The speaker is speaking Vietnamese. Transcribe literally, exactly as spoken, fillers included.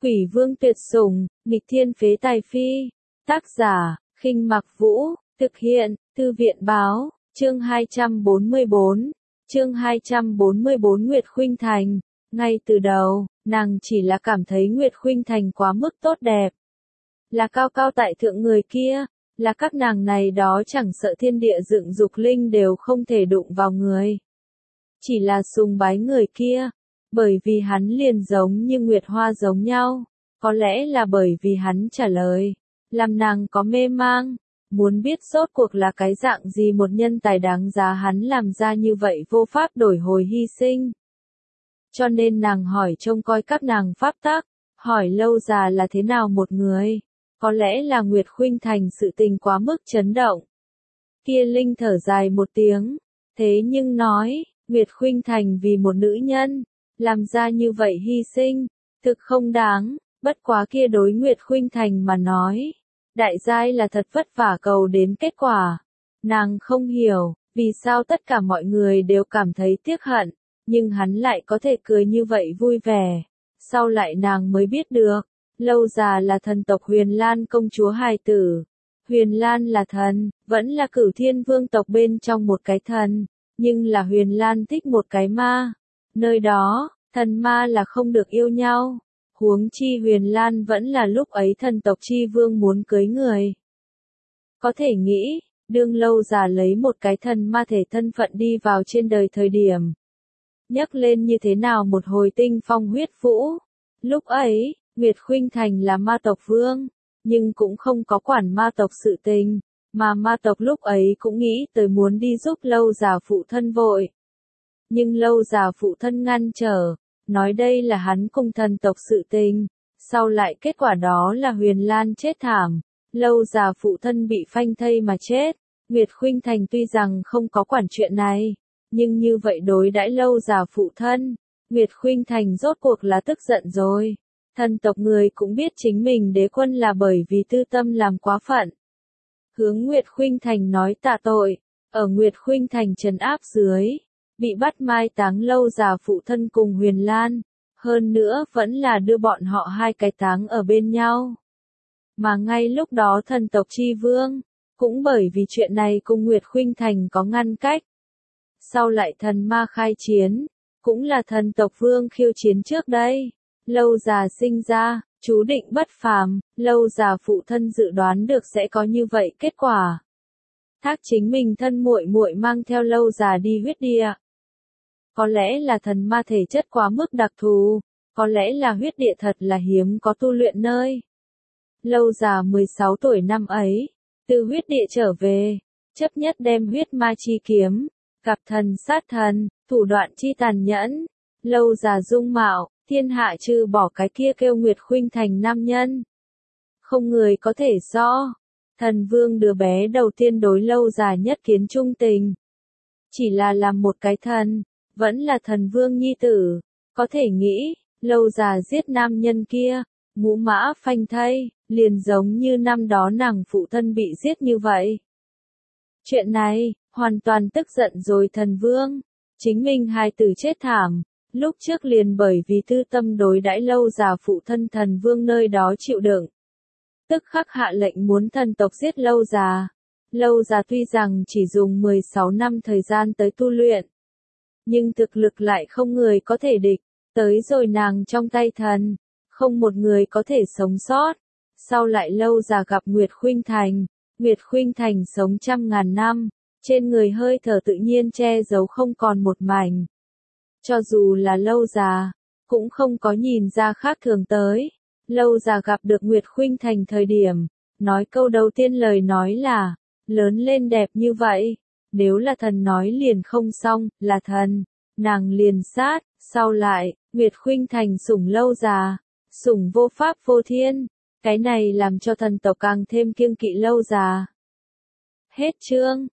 Quỷ vương tuyệt sủng, nghịch thiên phế tài phi. Tác giả, Khinh Mặc Vũ, thực hiện, Thư viện báo, chương hai trăm bốn mươi bốn. Chương hai trăm bốn mươi bốn Nguyệt Khuynh Thành. Ngay từ đầu, nàng chỉ là cảm thấy Nguyệt Khuynh Thành quá mức tốt đẹp. Là cao cao tại thượng người kia, là các nàng này đó chẳng sợ thiên địa dựng dục linh đều không thể đụng vào người. Chỉ là sùng bái người kia, bởi vì hắn liền giống như Nguyệt Hoa giống nhau, có lẽ là bởi vì hắn trả lời, làm nàng có mê mang, muốn biết rốt cuộc là cái dạng gì một nhân tài đáng giá hắn làm ra như vậy vô pháp đổi hồi hy sinh. Cho nên nàng hỏi trông coi các nàng pháp tắc, hỏi Lâu Già là thế nào một người, có lẽ là Nguyệt Khuynh Thành sự tình quá mức chấn động. Kia Linh thở dài một tiếng, thế nhưng nói, Nguyệt Khuynh Thành vì một nữ nhân, làm ra như vậy hy sinh, thực không đáng, bất quá kia đối Nguyệt Khuynh Thành mà nói. Đại giai là thật vất vả cầu đến kết quả. Nàng không hiểu, vì sao tất cả mọi người đều cảm thấy tiếc hận, nhưng hắn lại có thể cười như vậy vui vẻ. Sau lại nàng mới biết được, Lâu Già là thần tộc Huyền Lan công chúa hài tử. Huyền Lan là thần, vẫn là Cửu Thiên Vương tộc bên trong một cái thần, nhưng là Huyền Lan thích một cái ma. Nơi đó, thần ma là không được yêu nhau. Huống chi Huyền Lan vẫn là lúc ấy thần tộc chi vương muốn cưới người. Có thể nghĩ, đương Lâu Già lấy một cái thần ma thể thân phận đi vào trên đời thời điểm. Nhắc lên như thế nào một hồi tinh phong huyết vũ. Lúc ấy, Nguyệt Khuynh Thành là ma tộc vương, nhưng cũng không có quản ma tộc sự tình, mà ma tộc lúc ấy cũng nghĩ tới muốn đi giúp Lâu Già phụ thân vội. Nhưng Lâu Già phụ thân ngăn trở. Nói đây là hắn cùng thần tộc sự tình, sau lại kết quả đó là Huyền Lan chết thảm, Lâu Già phụ thân bị phanh thây mà chết. Nguyệt Khuynh Thành tuy rằng không có quản chuyện này, nhưng như vậy đối đãi Lâu Già phụ thân, Nguyệt Khuynh Thành rốt cuộc là tức giận rồi. Thần tộc người cũng biết chính mình đế quân là bởi vì tư tâm làm quá phận. Hướng Nguyệt Khuynh Thành nói tạ tội, ở Nguyệt Khuynh Thành trấn áp dưới. Bị bắt mai táng Lâu Già phụ thân cùng Huyền Lan, hơn nữa vẫn là đưa bọn họ hai cái táng ở bên nhau. Mà ngay lúc đó thần tộc chi vương, cũng bởi vì chuyện này cùng Nguyệt Khuynh Thành có ngăn cách. Sau lại thần ma khai chiến, cũng là thần tộc vương khiêu chiến trước đây. Lâu Già sinh ra, chú định bất phàm, Lâu Già phụ thân dự đoán được sẽ có như vậy kết quả. Thác chính mình thân muội muội mang theo Lâu Già đi huyết địa. Có lẽ là thần ma thể chất quá mức đặc thù, có lẽ là huyết địa thật là hiếm có tu luyện nơi. Lâu Già mười sáu tuổi năm ấy, từ huyết địa trở về, chấp nhất đem huyết ma chi kiếm, gặp thần sát thần, thủ đoạn chi tàn nhẫn. Lâu Già dung mạo, thiên hạ trừ bỏ cái kia kêu Nguyệt Khuynh Thành nam nhân. Không người có thể so. Thần vương đứa bé đầu tiên đối Lâu Già nhất kiến trung tình. Chỉ là làm một cái thần. Vẫn là thần vương nhi tử, có thể nghĩ, Lâu Già giết nam nhân kia, ngũ mã phanh thây, liền giống như năm đó nàng phụ thân bị giết như vậy. Chuyện này, hoàn toàn tức giận rồi thần vương, chính mình hai tử chết thảm, lúc trước liền bởi vì tư tâm đối đãi Lâu Già phụ thân thần vương nơi đó chịu đựng. Tức khắc hạ lệnh muốn thần tộc giết Lâu Già. Lâu Già tuy rằng chỉ dùng mười sáu năm thời gian tới tu luyện, nhưng thực lực lại không người có thể địch, tới rồi nàng trong tay thần, không một người có thể sống sót. Sau lại Lâu Già gặp Nguyệt Khuynh Thành, Nguyệt Khuynh Thành sống trăm ngàn năm, trên người hơi thở tự nhiên che giấu không còn một mảnh. Cho dù là Lâu Già, cũng không có nhìn ra khác thường tới. Lâu Già gặp được Nguyệt Khuynh Thành thời điểm, nói câu đầu tiên lời nói là, lớn lên đẹp như vậy. Nếu là thần nói liền không xong, là thần, nàng liền sát. Sau lại, Nguyệt Khuynh Thành sủng Lâu Già, sủng vô pháp vô thiên, cái này làm cho thần tộc càng thêm kiêng kỵ Lâu Già. Hết chương.